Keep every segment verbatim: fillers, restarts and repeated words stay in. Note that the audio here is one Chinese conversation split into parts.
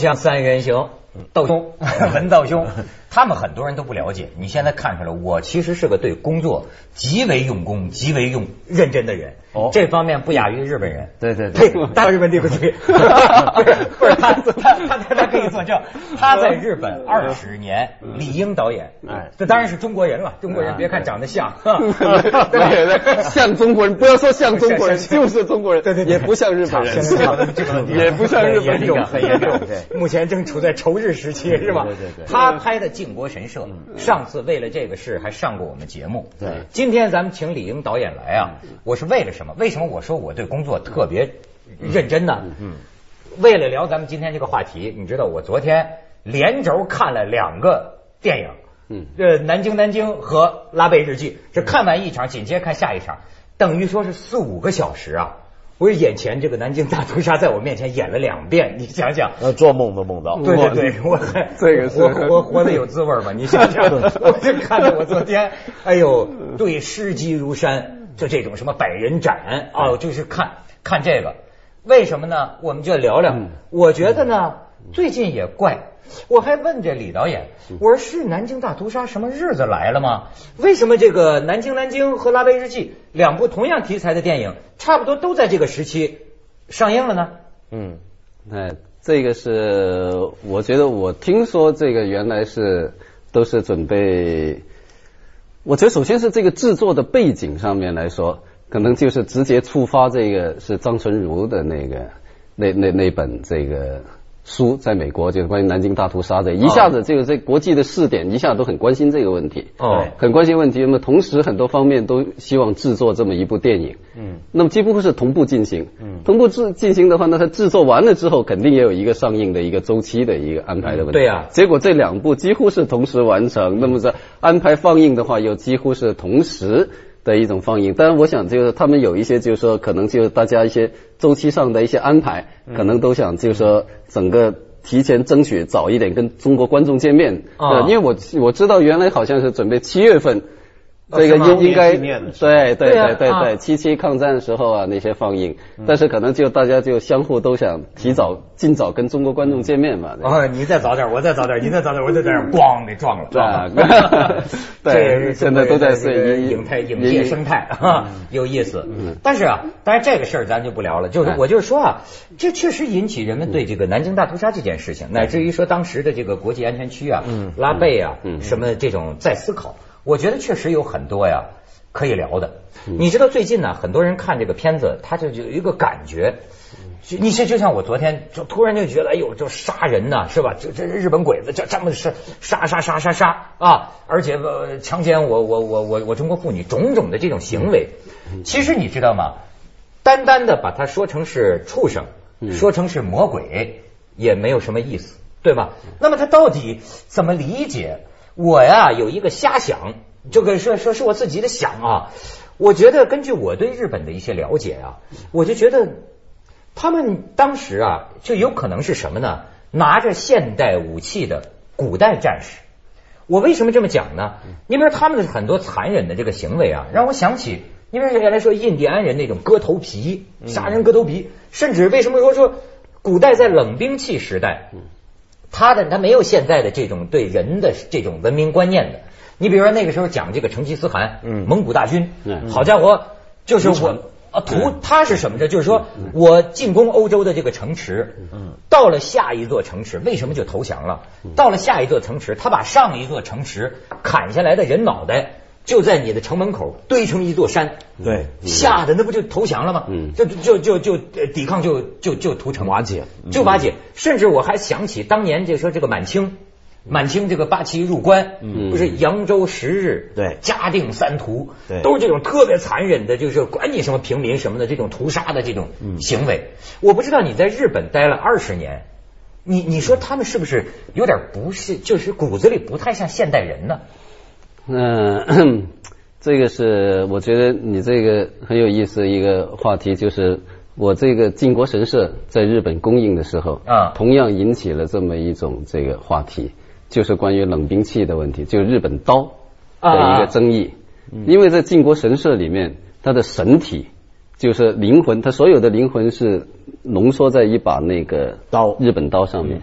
锵三人行，道兄、文道兄，他们很多人都不了解。你现在看出来，我其实是个对工作极为用功、极为用认真的人。哦，这方面不亚于日本人。 对对对， 大日本对不起，不是不是他他他他可以作证，他在日本二十年，李英导演，哎，这当然是中国人了。中国人别看长得像， 对对，像中国人，不要说像中国人，就是中国人， 对对， 也不像日本人，也不像日本人， 严重很严重。对，目前正处在仇日时期，是吧？ 对对对。 他拍的《靖国神社》，上次为了这个事还上过我们节目。 对， 今天咱们请李英导演来啊，我是为了什么？为什么我说我对工作特别认真呢？嗯，为了聊咱们今天这个话题，你知道我昨天连轴看了两个电影，嗯，呃，南京南京和拉贝日记，这看完一场，紧接着看下一场，等于说是四五个小时啊。我眼前这个南京大屠杀在我面前演了两遍，你想想， 呃，做梦都梦到。 对对对，我还这个是我活活得有滋味吗？你想想，我就看着我昨天，哎呦，对诗集如山，就这种什么百人斩啊，就是看看这个，为什么呢？我们就聊聊。我觉得呢，最近也怪。我还问这李导演，我说是南京大屠杀什么日子来了吗？为什么这个南京南京和拉贝日记两部同样题材的电影，差不多都在这个时期上映了呢？ 嗯，哎，这个是我觉得我听说这个原来是都是准备，我觉得首先是这个制作的背景上面来说，可能就是直接触发这个是张纯如的那个那那那本这个。书在美国就是关于南京大屠杀的，一下子这个这国际的视点一下都很关心这个问题，哦，很关心问题。那么同时很多方面都希望制作这么一部电影，嗯，那么几乎是同步进行，嗯，同步制进行的话，那它制作完了之后，肯定也有一个上映的一个周期的一个安排的问题， 对呀。 结果这两部几乎是同时完成，那么在安排放映的话，又几乎是同时的一种放映。当然我想就是他们有一些就是说可能就是大家一些周期上的一些安排，可能都想就是说整个提前争取早一点跟中国观众见面，啊，因为我我知道原来好像是准备七月份这个应应该对对对对对七七抗战的时候啊那些放映，但是可能就大家就相互都想提早尽早跟中国观众见面嘛。 哦，你再早点，我再早点，你再早点，我再在这咣给撞了，撞了。 对，现在都在是影态影业生态啊，有意思。但是啊，当然这个事儿咱就不聊了，就是我就是说啊，这确实引起人们对这个南京大屠杀这件事情，乃至于说当时的这个国际安全区啊、拉贝啊什么这种在思考。我觉得确实有很多呀可以聊的。你知道最近呢，很多人看这个片子，他就有一个感觉，你是就像我昨天就突然就觉得，哎呦，这杀人呐，是吧？这这日本鬼子这这么是杀杀杀杀杀啊，而且呃强奸我我我我我中国妇女，种种的这种行为，其实你知道吗？单单的把它说成是畜生，说成是魔鬼，也没有什么意思，对吧？那么他到底怎么理解？我呀有一个瞎想，这个说说是我自己的想啊。我觉得根据我对日本的一些了解啊，我就觉得他们当时啊就有可能是什么呢？拿着现代武器的古代战士。我为什么这么讲呢？因为他们的很多残忍的这个行为啊，让我想起，因为原来说印第安人那种割头皮、杀人割头皮，甚至为什么说说古代在冷兵器时代。他的他没有现在的这种对人的这种文明观念的。你比如说那个时候讲这个成吉思汗，嗯，蒙古大军，嗯，好家伙，就是我啊图他是什么呢？就是说我进攻欧洲的这个城池，嗯，到了下一座城池，为什么就投降了？到了下一座城池，他把上一座城池砍下来的人脑袋就在你的城门口堆成一座山， 对， 吓得那不就投降了吗？嗯，就就就就抵抗就就就屠城瓦解， 就瓦解。甚至我还想起当年就说这个满清，满清这个八旗入关，嗯，不是扬州十日， 对， 嘉定三屠， 对， 都是这种特别残忍的，就是管你什么平民什么的这种屠杀的这种行为。我不知道你在日本待了二十年，你你说他们是不是有点不是，就是骨子里不太像现代人呢？ 嗯，这个是我觉得你这个很有意思的一个话题，就是我这个靖国神社在日本公映的时候啊，同样引起了这么一种这个话题，就是关于冷兵器的问题，就是日本刀的一个争议。因为在靖国神社里面，它的神体就是灵魂，它所有的灵魂是浓缩在一把那个刀，日本刀上面。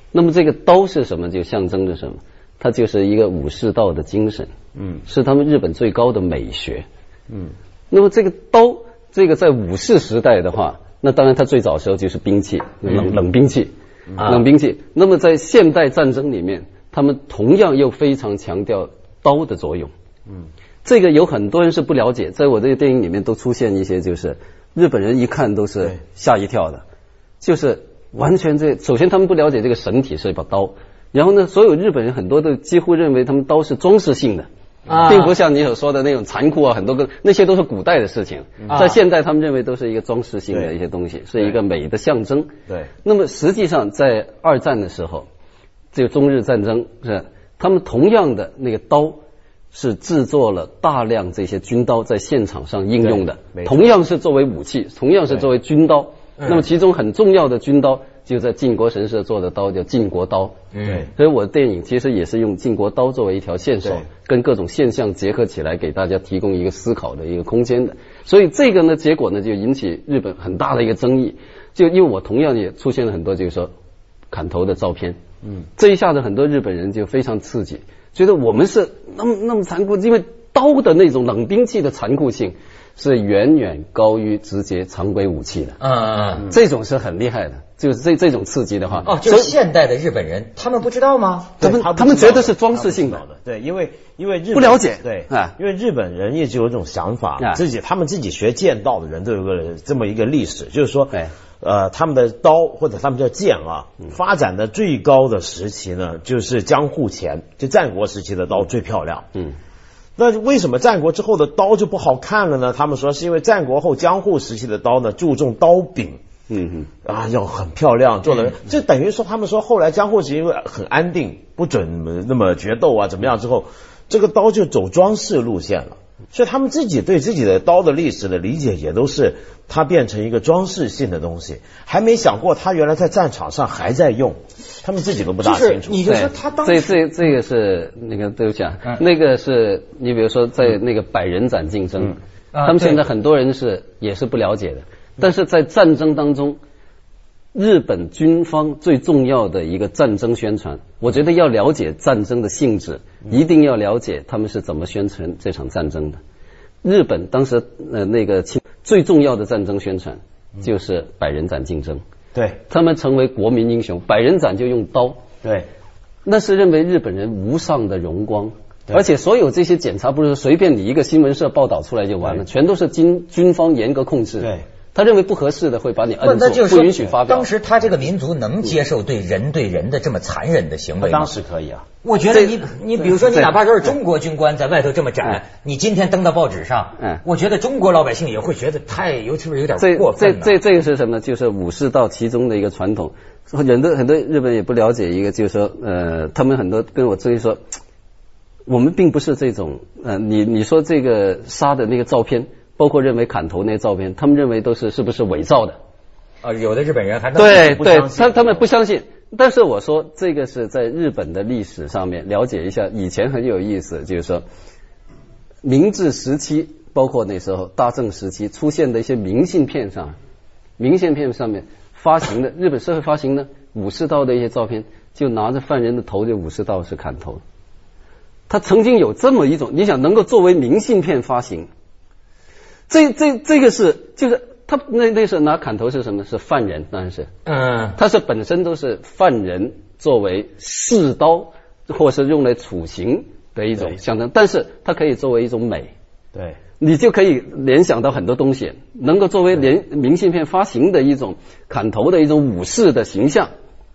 那么这个刀是什么？就象征着什么？它就是一个武士道的精神，嗯，是他们日本最高的美学，嗯。那么这个刀，这个在武士时代的话，那当然它最早的时候就是兵器，冷冷兵器，冷兵器。那么在现代战争里面，他们同样又非常强调刀的作用，嗯。这个有很多人是不了解，在我这个电影里面都出现一些，就是日本人一看都是吓一跳的，就是完全这，首先他们不了解这个神体是一把刀。然后呢，所有日本人很多都几乎认为他们刀是装饰性的，啊、并不像你所说的那种残酷啊，很多个那些都是古代的事情，啊、在现代他们认为都是一个装饰性的一些东西，是一个美的象征。对。那么实际上在二战的时候，这个中日战争是他们同样的那个刀是制作了大量这些军刀在现场上应用的，同样是作为武器，同样是作为军刀。那么其中很重要的军刀就在靖国神社做的刀叫靖国刀，嗯，所以我的电影其实也是用靖国刀作为一条线索，跟各种现象结合起来，给大家提供一个思考的一个空间的。所以这个呢，结果呢就引起日本很大的一个争议，就因为我同样也出现了很多就是说砍头的照片，嗯，这一下子很多日本人就非常刺激，觉得我们是那么那么残酷，因为刀的那种冷兵器的残酷性是远远高于直接常规武器的，嗯嗯，这种是很厉害的，就是这这种刺激的话， 哦，就是现代的日本人，他们不知道吗？ 他们他们觉得是装饰性的， 对，因为因为日本不了解， 对，啊，因为日本人一直有一种想法，啊、自己他们自己学剑道的人都有个这么一个历史，就是说，对，呃，他们的刀或者他们叫剑啊，嗯、发展的最高的时期呢，就是江户前，就战国时期的刀最漂亮，嗯。那为什么战国之后的刀就不好看了呢？他们说是因为战国后江户时期的刀呢注重刀柄，嗯哼，啊要很漂亮，做的这等于说他们说后来江户时期因为很安定，不准那么决斗啊怎么样之后，这个刀就走装饰路线了。所以他们自己对自己的刀的历史的理解也都是它变成一个装饰性的东西，还没想过它原来在战场上还在用，他们自己都不大清楚。 你就说他当时这这这个是那个对不起啊，嗯、那个是你比如说在那个百人斩竞争，嗯啊、他们现在很多人是也是不了解的，但是在战争当中，日本军方最重要的一个战争宣传，我觉得要了解战争的性质，一定要了解他们是怎么宣传这场战争的。日本当时呃那个最重要的战争宣传就是百人斩竞争， 对， 他们成为国民英雄，百人斩就用刀， 对， 那是认为日本人无上的荣光。而且所有这些检查不是随便你一个新闻社报道出来就完了，全都是军军方严格控制。对。他认为不合适的会把你摁住，不允许发表。 当时他这个民族能接受对人对人的这么残忍的行为吗？ 当时可以啊。 我觉得你你比如说你哪怕说是中国军官在外头这么斩，你今天登到报纸上，嗯，我觉得中国老百姓也会觉得太有是不是有点过分了？ 这这这个是什么？就是武士道其中的一个传统。很多很多日本人也不了解一个，就是说呃，他们很多跟我质疑说，我们并不是这种呃，你你说这个杀的那个照片。包括认为砍头那些照片，他们认为都是是不是伪造的？ 啊，有的日本人还对对，他他们不相信。但是我说这个是在日本的历史上面了解一下，以前很有意思，就是说明治时期，包括那时候大正时期出现的一些明信片上，明信片上面发行的日本社会发行的武士道的一些照片，就拿着犯人的头，就武士道是砍头。他曾经有这么一种，你想能够作为明信片发行。这这这个是就是他那那时候拿砍头是什么？是犯人，当然是，嗯，他是本身都是犯人作为试刀或是用来处刑的一种象征，但是它可以作为一种美，对，你就可以联想到很多东西，能够作为连明信片发行的一种砍头的一种武士的形象，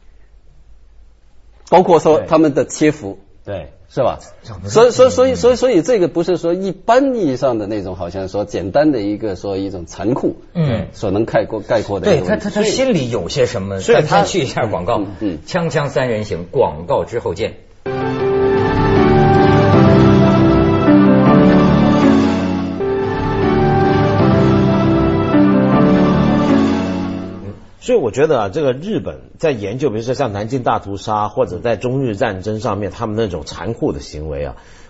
包括说他们的切腹，对。是吧？所以，所以，所以，所以，所以，这个不是说一般意义上的那种，好像说简单的一个说一种残酷，嗯，所能概括概括的。 对他，他他心里有些什么？所以他去一下广告，嗯，锵锵三人行，广告之后见。 所以我觉得啊，这个日本在研究，比如说像南京大屠杀或者在中日战争上面他们那种残酷的行为啊，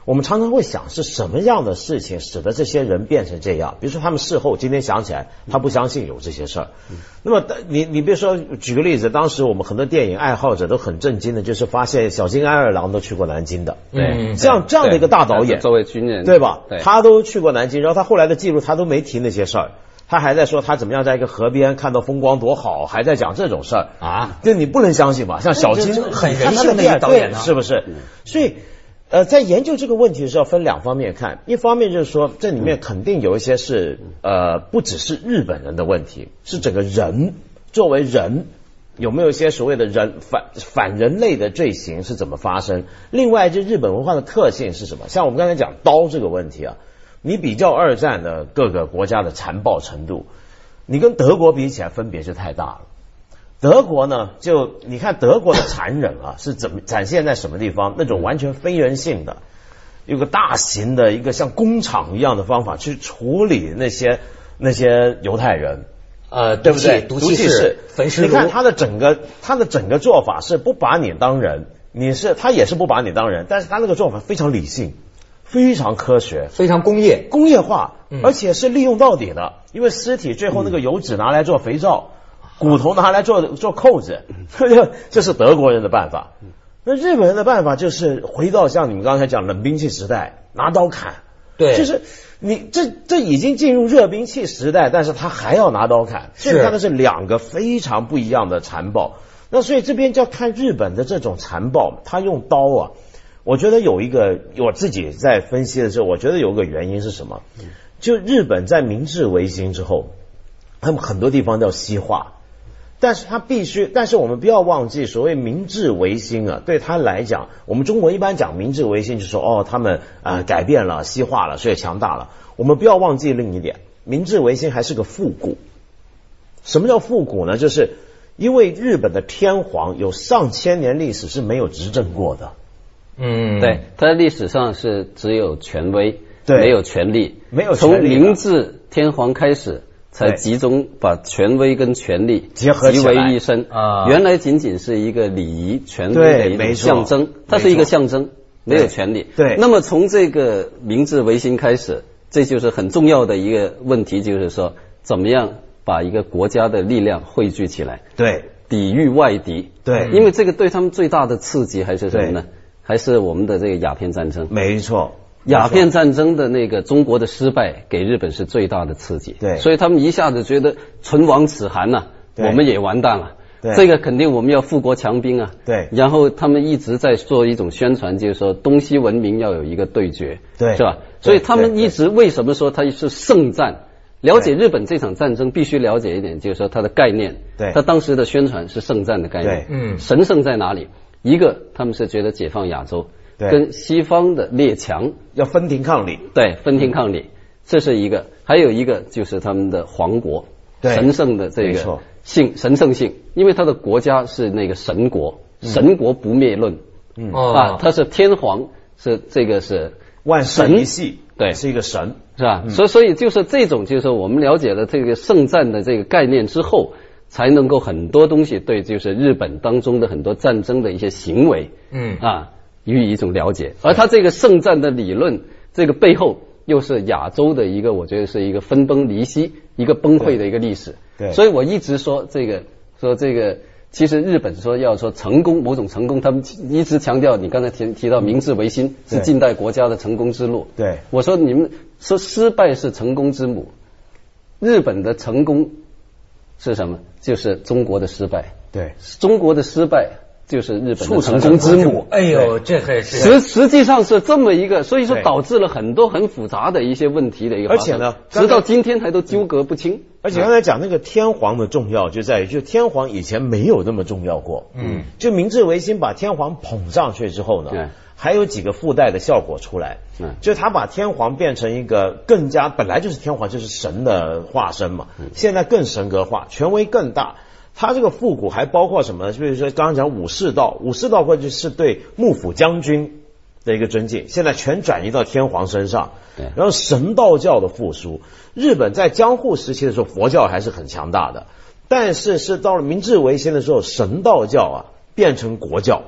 我们常常会想是什么样的事情使得这些人变成这样？比如说他们事后今天想起来，他不相信有这些事儿。那么你你比如说举个例子，当时我们很多电影爱好者都很震惊的，就是发现小津安二郎都去过南京的。 对， 像这样的一个大导演， 作为军人， 对吧？ 对， 他都去过南京，然后他后来的记录他都没提那些事儿。他还在说他怎么样在一个河边看到风光多好，还在讲这种事儿啊， 这你不能相信吧？像小津很人性的一个导演呢， 是不是？所以呃，在研究这个问题的时候分两方面看，一方面就是说这里面肯定有一些是呃不只是日本人的问题，是整个人作为人有没有一些所谓的人反反人类的罪行是怎么发生？另外，这日本文化的特性是什么？像我们刚才讲刀这个问题啊。你比较二战的各个国家的残暴程度，你跟德国比起来分别就太大了。德国呢，就你看德国的残忍啊，是怎么展现在什么地方？那种完全非人性的，有个大型的一个像工厂一样的方法去处理那些那些犹太人， 呃， 对不对？ 毒气室、焚尸炉。 你看他的整个他的整个做法是不把你当人，你是他也是不把你当人，但是他那个做法非常理性。非常科学， 非常工业工业化， 嗯、 而且是利用到底的。因为尸体最后那个油脂拿来做肥皂，嗯、骨头拿来做做扣子，这是德国人的办法。那日本人的办法就是回到像你们刚才讲冷兵器时代，拿刀砍。 对， 就是你这这已经进入热兵器时代，但是他还要拿刀砍，所以看的是两个非常不一样的残暴。那所以这边就要看日本的这种残暴，他用刀啊。我觉得有一个我自己在分析的时候，我觉得有个原因是什么？就日本在明治维新之后，他们很多地方叫西化，但是他必须，但是我们不要忘记，所谓明治维新啊，对他来讲，我们中国一般讲明治维新，就说哦，他们啊、呃、改变了，西化了，所以强大了。我们不要忘记另一点，明治维新还是个复古。什么叫复古呢？就是因为日本的天皇有上千年历史是没有执政过的。 嗯，对，他在历史上是只有权威， 对， 没有权力， 没有从明治天皇开始，才集中把权威跟权力结合集为一身啊。 原来仅仅是一个礼仪权威的一种象征，它是一个象征，没有权力。 对， 那么从这个明治维新开始，这就是很重要的一个问题，就是说怎么样把一个国家的力量汇聚起来， 对， 抵御外敌。 对， 因为这个对他们最大的刺激还是什么呢？还是我们的这个鸦片战争。 没错， 鸦片战争的那个中国的失败给日本是最大的刺激。 对， 所以他们一下子觉得唇亡齿寒呐、啊，我们也完蛋了。 对， 这个肯定我们要富国强兵啊。 对， 然后他们一直在做一种宣传，就是说东西文明要有一个对决， 对， 是吧？所以他们一直为什么说它是圣战？了解日本这场战争，必须了解一点，就是说它的概念。 对， 它当时的宣传是圣战的概念。 对， 嗯， 神圣在哪里？一个，他们是觉得解放亚洲，跟西方的列强要分庭抗礼， 对，分庭抗礼，这是一个。还有一个就是他们的皇国，神圣的这个性神圣性，因为他的国家是那个神国，嗯、神国不灭论， 嗯啊，他是天皇，是这个是万世一系， 对， 是一个神， 是吧？嗯、所以所以就是这种，就是我们了解了这个圣战的这个概念之后。才能够很多东西对就是日本当中的很多战争的一些行为， 嗯啊，予以一种了解。而他这个圣战的理论，这个背后又是亚洲的一个，我觉得是一个分崩离析、一个崩溃的一个历史。 对， 所以我一直说这个，说这个，其实日本说要说成功，某种成功，他们一直强调，你刚才提提到明治维新是近代国家的成功之路。 对， 我说你们说失败是成功之母，日本的成功是什么？就是中国的失败， 对， 中国的失败就是日本的成功之母。 哎呦，这还是实实际上是这么一个，所以说导致了很多很复杂的一些问题的一个发生， 而且呢， 直到今天还都纠葛不清。 而且刚才讲那个天皇的重要就在于，就天皇以前没有那么重要过。嗯，就明治维新把天皇捧上去之后呢， 对， 还有几个附带的效果出来。嗯，就他把天皇变成一个更加本来就是天皇就是神的化身嘛，嗯、现在更神格化，权威更大。他这个复古还包括什么呢？比如说刚刚讲武士道，武士道过去是对幕府将军的一个尊敬，现在全转移到天皇身上。 对， 然后神道教的复苏，日本在江户时期的时候，佛教还是很强大的，但是是到了明治维新的时候，神道教啊变成国教，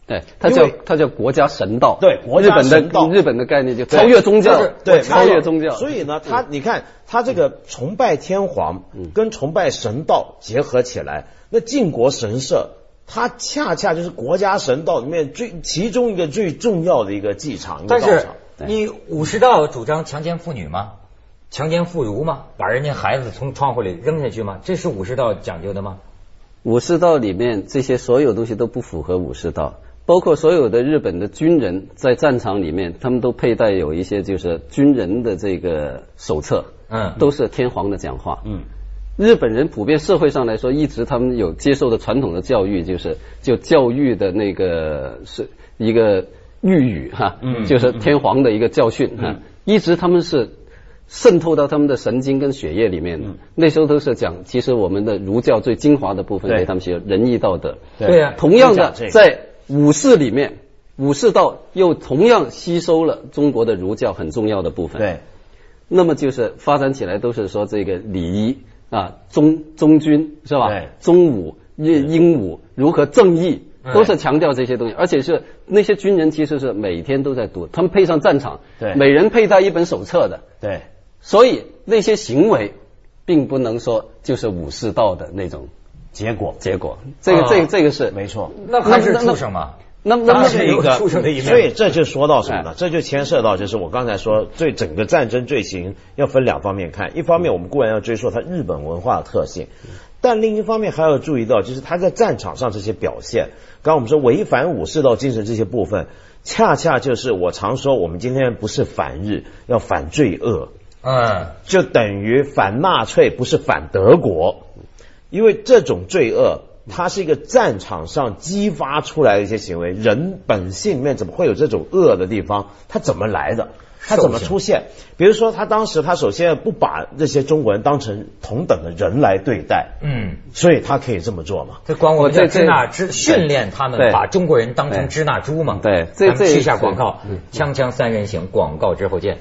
对，它叫它叫国家神道。 对，国家神道。 日本的日本的概念就超越宗教， 对， 超越宗教。 所以呢，他你看他这个崇拜天皇跟崇拜神道结合起来，那靖国神社。它恰恰就是国家神道里面最其中一个最重要的一个祭场。 但是你武士道主张强奸妇女吗？强奸妇孺吗？把人家孩子从窗户里扔下去吗？这是武士道讲究的吗？ 武士道里面这些所有东西都不符合武士道，包括所有的日本的军人在战场里面，他们都佩戴有一些就是军人的这个手册，嗯，都是天皇的讲话，嗯。日本人普遍社会上来说，一直他们有接受的传统的教育，就是就教育的那个是一个御语哈，嗯，就是天皇的一个教训哈，嗯，一直他们是渗透到他们的神经跟血液里面的。嗯，那时候都是讲，其实我们的儒教最精华的部分给他们写仁义道德。 对呀， 同样的在武士里面，武士道又同样吸收了中国的儒教很重要的部分。 对， 那么就是发展起来都是说这个礼仪。啊，忠忠君是吧？对，忠武、英武如何正义，都是强调这些东西，而且是那些军人其实是每天都在读，他们配上战场，对，每人佩戴一本手册的， 对， 所以那些行为并不能说就是武士道的那种结果， 结果，这个、啊、这个这个是没错， 那还是畜生嘛。 那那是一个畜生的一面， 所以这就说到什么呢？这就牵涉到就是我刚才说，最整个战争罪行要分两方面看，一方面我们固然要追溯它日本文化的特性，但另一方面还要注意到，就是他在战场上这些表现。刚刚我们说违反武士道精神这些部分，恰恰就是我常说，我们今天不是反日，要反罪恶，嗯，就等于反纳粹，不是反德国，因为这种罪恶。它是一个战场上激发出来的一些行为，人本性里面怎么会有这种恶的地方？它怎么来的？它怎么出现？比如说，他当时他首先不把这些中国人当成同等的人来对待，嗯，所以他可以这么做嘛？ 这光我在支那支训练他们把中国人当成支那猪嘛？ 对， 咱们去一下广告，锵锵三人行，广告之后见。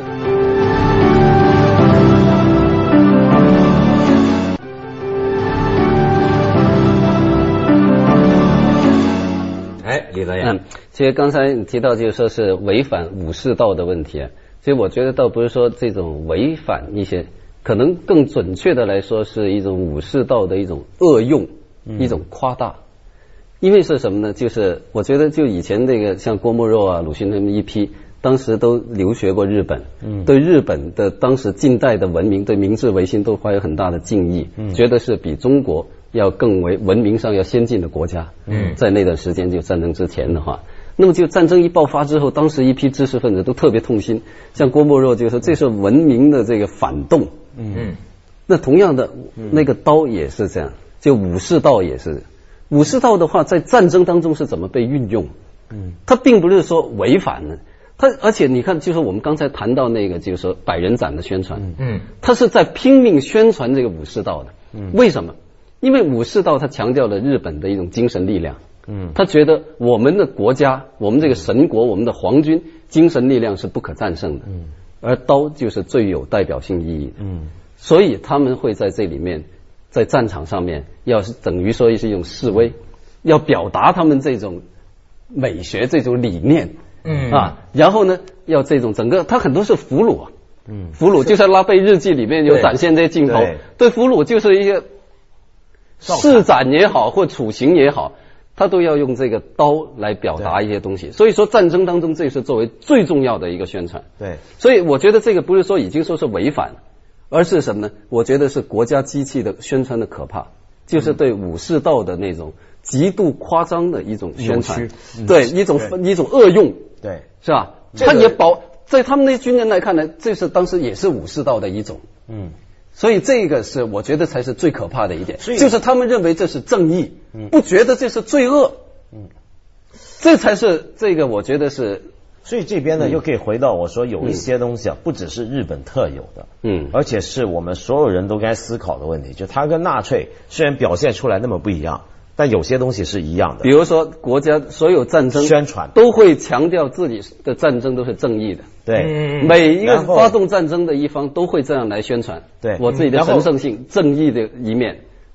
李德言， 嗯，其实刚才你提到就是说是违反武士道的问题，所以我觉得倒不是说这种违反一些，可能更准确的来说是一种武士道的一种恶用，嗯、一种夸大。因为是什么呢？就是我觉得就以前那个像郭沫若啊、鲁迅他们一批，当时都留学过日本，嗯，对日本的当时近代的文明，对明治维新都怀有很大的敬意，嗯，觉得是比中国要更为文明上要先进的国家。嗯，在那段时间就战争之前的话，那么就战争一爆发之后，当时一批知识分子都特别痛心，像郭沫若就说这是文明的这个反动。嗯，那同样的那个刀也是这样，就武士道也是。武士道的话，在战争当中是怎么被运用？嗯，它并不是说违反的，它而且你看，就是我们刚才谈到那个，就是说百人斩的宣传，嗯，它是在拼命宣传这个武士道的。嗯，为什么？因为武士道它强调了日本的一种精神力量。嗯，他觉得我们的国家，我们这个神国，我们的皇军精神力量是不可战胜的。嗯，而刀就是最有代表性意义的。嗯，所以他们会在这里面。在战场上面，要是等于说是一种示威，要表达他们这种美学、这种理念，嗯啊，然后呢，要这种整个，他很多是俘虏，嗯，俘虏就在拉贝日记里面有展现这些镜头，对，对俘虏就是一个施斩也好，或处刑也好，他都要用这个刀来表达一些东西。所以说，战争当中这是作为最重要的一个宣传。 对， 所以我觉得这个不是说已经说是违反。而是什么呢？我觉得是国家机器的宣传的可怕，就是对武士道的那种极度夸张的一种宣传，嗯、对一种一种恶用， 对， 是吧？这个、他也保在他们那军人来看呢，这是当时也是武士道的一种，嗯，所以这个是我觉得才是最可怕的一点，就是他们认为这是正义，嗯、不觉得这是罪恶，嗯，这才是这个我觉得是。 所以这边呢，又可以回到我说有一些东西啊，不只是日本特有的，嗯，而且是我们所有人都该思考的问题。就它跟纳粹虽然表现出来那么不一样，但有些东西是一样的。 比如说，国家所有战争宣传都会强调自己的战争都是正义的， 对， 嗯、每一个发动战争的一方都会这样来宣传，对，我自己的神圣性、正义的一面。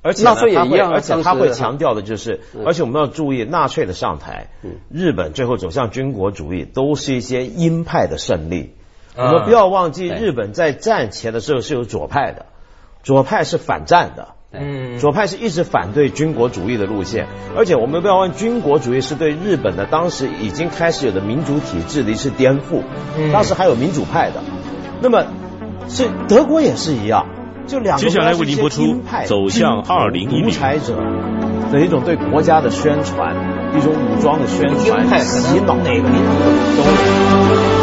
而且纳粹也一样， 而且他会强调的就是，而且我们要注意，纳粹的上台，日本最后走向军国主义，都是一些鹰派的胜利。我们不要忘记，日本在战前的时候是有左派的，左派是反战的。嗯，左派是一直反对军国主义的路线，而且我们不要忘记，军国主义是对日本的当时已经开始有的民主体制的一次颠覆。嗯，当时还有民主派的，那么是德国也是一样，就两个。 接下来为您播出《走向二零一零》， 独裁者的一种对国家的宣传，一种武装的宣传，洗脑哪个民族都有。